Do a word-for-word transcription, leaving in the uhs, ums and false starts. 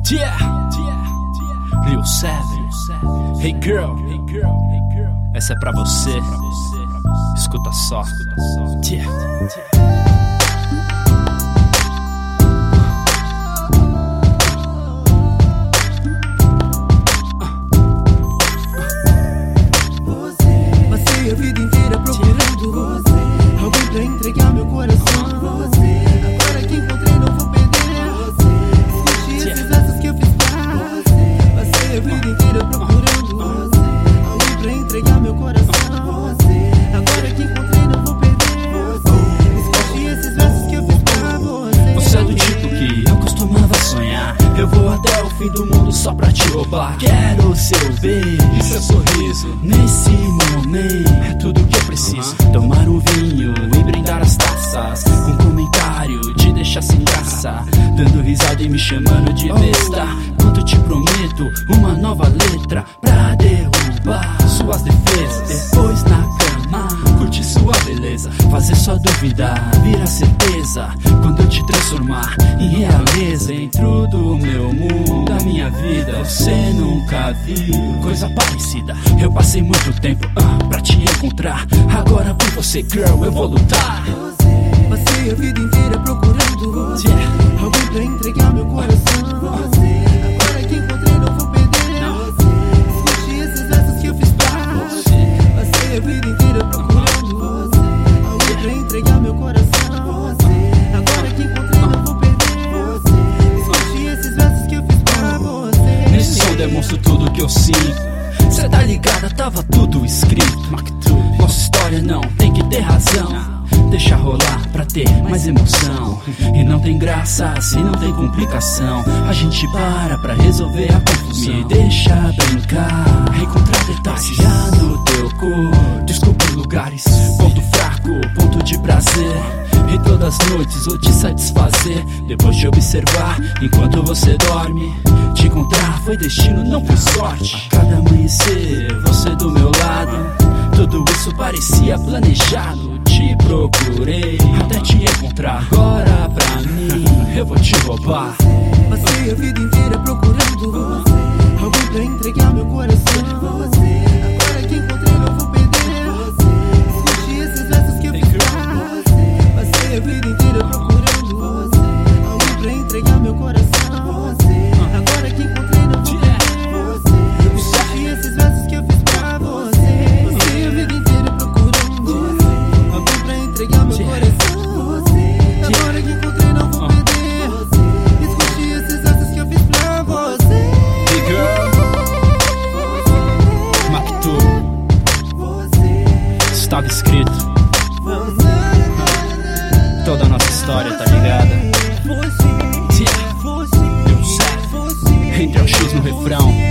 Yeah, Lil Seven. Hey girl, essa é pra você. Escuta só. Yeah. A vida inteira procurando você, alguém pra entregar meu coração. Você, agora que encontrei não vou perder. Você, escute esses versos que eu fiz pra você. Passei a vida inteira procurando você, alguém pra entregar meu coração. Você, agora que encontrei não vou perder. Você, escute esses versos que eu fiz pra você. Você é do tipo que eu costumava sonhar. Eu vou até o fim do mundo só pra te roubar. Quero seu beijo e seu sorriso. Nesse momento é tudo que eu preciso. uh-huh. Tomar um vinho e brindar as taças, com comentário de deixar sem graça, dando risada e me chamando de besta. Quanto te prometo uma nova letra pra derrubar suas defesas. Depois na cama curte sua beleza, fazer sua dúvida virar certeza. Quando eu te transformar em realeza dentro do meu mundo, da minha vida, você nunca viu coisa parecida. Eu passei muito tempo uh, pra te encontrar. Agora por você, girl, eu vou lutar. Você, passei a vida inteira procurando você, yeah. alguém pra entregar meu coração. Você, agora que encontrei não vou perder. Não. Você, escute esses versos que eu fiz pra você. Passei a vida inteira procurando você, alguém pra entregar meu coração. Você, agora que encontrei não vou perder. Você, escute esses versos que eu fiz pra você. Nesse som demonstro tudo que eu sinto. Cê tá ligada, tava tudo escrito. Nossa história não tem que ter razão. Deixa rolar pra ter mais emoção. E não tem graça se não tem complicação. A gente para pra resolver a confusão. Me deixa brincar, encontrar detalhes já no teu corpo. Descobrir lugares, ponto fraco, ponto de prazer. E todas as noites vou te satisfazer. Depois de observar enquanto você dorme, te encontrar foi destino, não foi sorte. A cada amanhecer, você do meu lado, tudo isso parecia planejado. Te procurei até te encontrar. Agora pra mim, eu vou te roubar. Passei a vida inteira procurando você, alguém pra entregar meu coração. Você, agora que encontrei não vou perder. Você, escute esses versos que eu fiz pra você. Passei a vida inteira procurando você, alguém pra entregar meu coração. Você, agora que encontrei não vou perder. Você, escute esses versos que eu fiz pra você. Passei a vida inteira procurando você, alguém pra entregar meu coração. Você, agora que encontrei não vou perder. Você, escute esses versos que eu fiz pra você. Hey girl, Mactu, estava escrito toda a nossa história, tá ligada? Yeah. Entre o X no refrão.